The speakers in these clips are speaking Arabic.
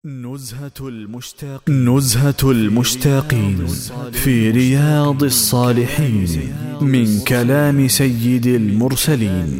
نزهة المشتاقين في رياض الصالحين من كلام سيد المرسلين.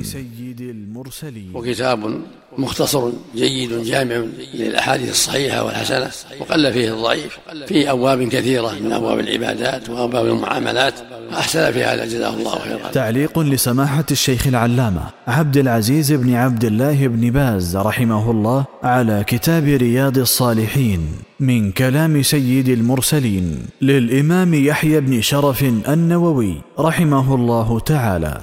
وكتاب مختصر جيد جامع للأحاديث الصحيحة والحسنة، وقل فيه الضعيف، في أبواب كثيرة من أبواب العبادات وأبواب المعاملات، أحسن في هذا جزاه الله خيرا. تعليق لسماحة الشيخ العلامة عبد العزيز بن عبد الله بن باز رحمه الله على كتاب رياض الصالحين من كلام سيد المرسلين للإمام يحيى بن شرف النووي رحمه الله تعالى.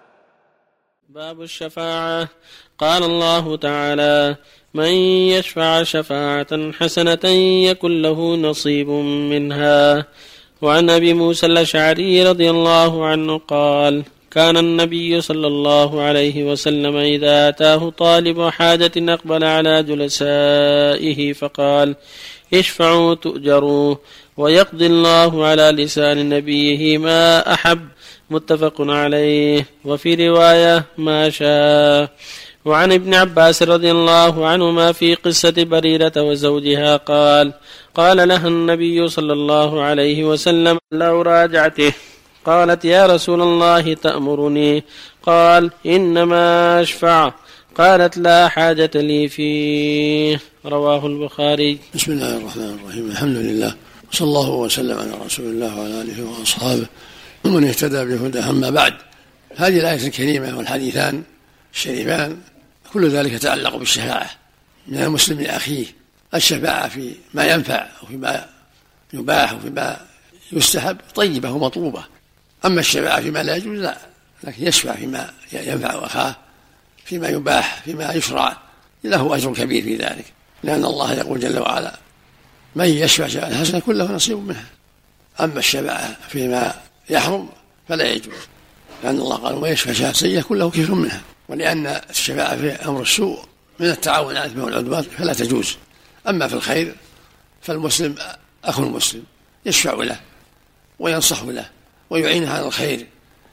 باب الشفاعة. قال الله تعالى: من يشفع شفاعة حسنة يكن له نصيب منها. وعن أبي موسى الأشعري رضي الله عنه قال: كان النبي صلى الله عليه وسلم إذا أتاه طالب حاجة أقبل على جلسائه فقال: اشفعوا تؤجروا، ويقضي الله على لسان نبيه ما أحب. متفق عليه. وفي رواية ما شاء. وعن ابن عباس رضي الله عنهما في قصة بريرة وزوجها قال لها النبي صلى الله عليه وسلم: لو راجعته. قالت: يا رسول الله تأمرني؟ قال: إنما أشفع. قالت: لا حاجة لي فيه. رواه البخاري. بسم الله الرحمن الرحيم. الحمد لله، وصلى الله وسلم على رسول الله وعلى آله وأصحابه ومن اهتدى بهداه. أما بعد، هذه الآية الكريمة والحديثان الشريفان كل ذلك يتعلق بالشفاعة من المسلم لأخيه، الشفاعة في ما ينفع وفيما يباح وفيما يستحب طيبة ومطلوبة. أما الشفاعة فيما لا يجوز لا، لكن يشفع فيما ينفع أخاه، فيما يباح، فيما يشرع، له أجر كبير في ذلك، لأن الله يقول جل وعلا: من يشفع شفاعة حسنة يكن له نصيب منها. أما الشفاعة فيما يحرم فلا يجوز، لأن الله قال: ومن يشفع شفاعة سيئة يكن له كفر منها. ولأن الشفاعة في أمر السوء من التعاون على الإثم والعدوان فلا تجوز. أما في الخير فالمسلم أخو المسلم يشفع له وينصح له ويعينه على الخير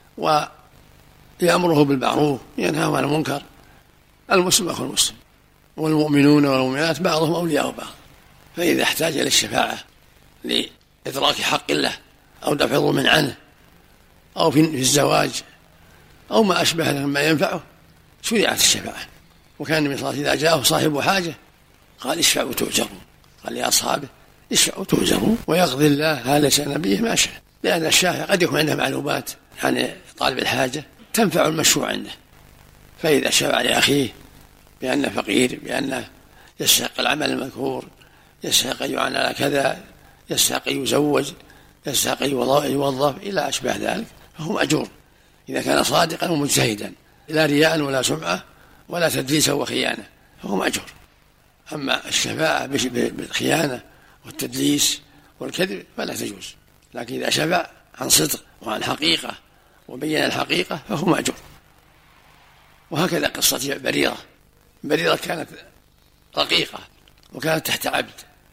ويأمره بالمعروف وينهاه عن المنكر. المسلم أخو المسلم، والمؤمنون والمؤمنات بعضهم أولياء بعض. فإذا احتاج إلى الشفاعة لإدراك حق الله أو دفع ظلم عنه أو في الزواج أو ما أشبه مما ينفعه شرعت الشفاعة. وكان النبي صلى الله عليه وسلم إذا جاءه صاحب حاجة قال: اشفعوا تؤجروا. قال لأصحابه: اشفعوا تؤجروا، ويقضي الله على لسان نبيه ما شاء. لأن الشافع قد يكون عنده معلومات عن طالب الحاجة تنفع المشروع عنده، فإذا شفع لأخيه بأنه فقير، بأنه يستحق العمل المذكور، يستحق أن يعان على كذا، يستحق أن يزوج، يستحق أن يوظف إلى أشباه ذلك، فهو مأجور إذا كان صادقا ومجتهدا، لا رياء ولا سمعة ولا تدليسا وخيانة، فهو مأجور. أما الشفاعة بالخيانة والتدليس والكذب فلا تجوز، لكن إذا شفع عن صدق وعن حقيقة وبين الحقيقة فهو مأجور. وهكذا قصة بريرة كانت رقيقة وكانت تحت عبد،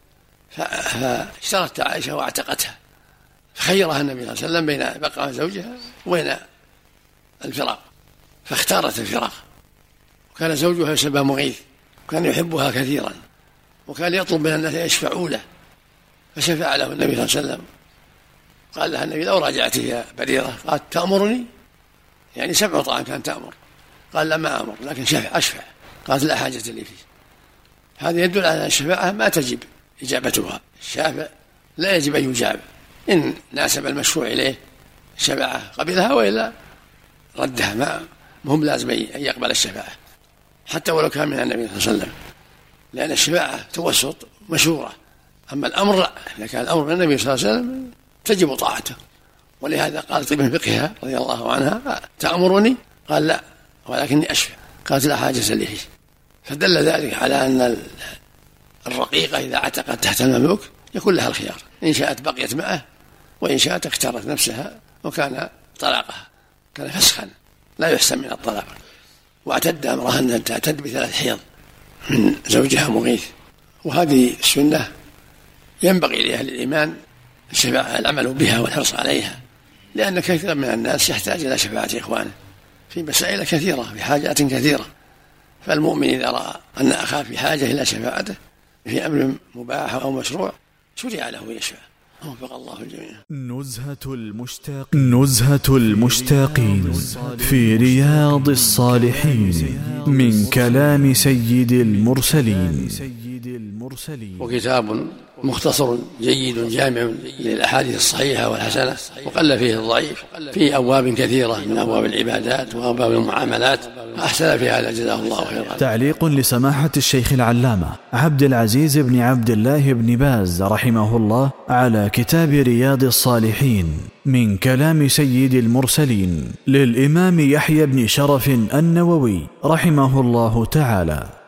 فاشترت عائشة واعتقتها، فخيرها النبي صلى الله عليه وسلم بين بقاء زوجها وبين الفراق، فاختارت الفراق. وكان زوجها يسمى مغيث، وكان يحبها كثيرا، وكان يطلب من الناس يشفعوا له، فشفع له النبي صلى الله عليه وسلم. قال لها النبي: لو راجعت يا بريرة. قالت: تأمرني؟ يعني سمع طعام كان تأمر. قال: لا ما أمر، لكن أشفع. قالت: لا حاجة لي فيه. هذا يدل على أن الشفاعة ما تجب إجابتها. الشافع لا يجب أن يجاب، إن ناسب المشروع إليه الشفاعة قبلها، وإلا ردها. ما هم لازم أن يقبل الشفاعة حتى ولو كان من النبي صلى الله عليه وسلم، لأن الشفاعة توسط مشورة. أما الأمر لا، إذا كان الأمر من النبي صلى الله عليه وسلم تجب طاعته. ولهذا قالت ابن فقهها رضي الله عنها: تأمرني؟ قال: لا، ولكني أشفع. قالت: لا حاجة لي. فدل ذلك على أن الرقيقة إذا اعتقت تحت المملوك يكون لها الخيار، إن شاءت بقيت معه، وإن شاءت اختارت نفسها، وكان طلاقها كان فسخا لا يحسن من الطلاق. واعتد أمرها أن تعتد ب3 حيض من زوجها مغيث. وهذه السنة ينبغي لأهل الإيمان العمل بها والحرص عليها، لأن كثيرا من الناس يحتاج إلى شفاعة إخوانه في مسائل كثيرة، في حاجات كثيرة. فالمؤمن إذا رأى أن أخاه في حاجة إلى شفاعته في أمر مباح أو مشروع شرع له يشفع. وفق الله الجميع. نزهة المشتاقين في رياض الصالحين من كلام سيد المرسلين. وكتاب مختصر جيد جامع للأحاديث الصحيحة والحسنة، وقل فيه الضعيف، في أبواب كثيرة من أبواب العبادات وأبواب المعاملات، أحسن في هذا جزاه الله خيرا. تعليق لسماحة الشيخ العلامة عبد العزيز بن عبد الله بن باز رحمه الله على كتاب رياض الصالحين من كلام سيد المرسلين للإمام يحيى بن شرف النووي رحمه الله تعالى.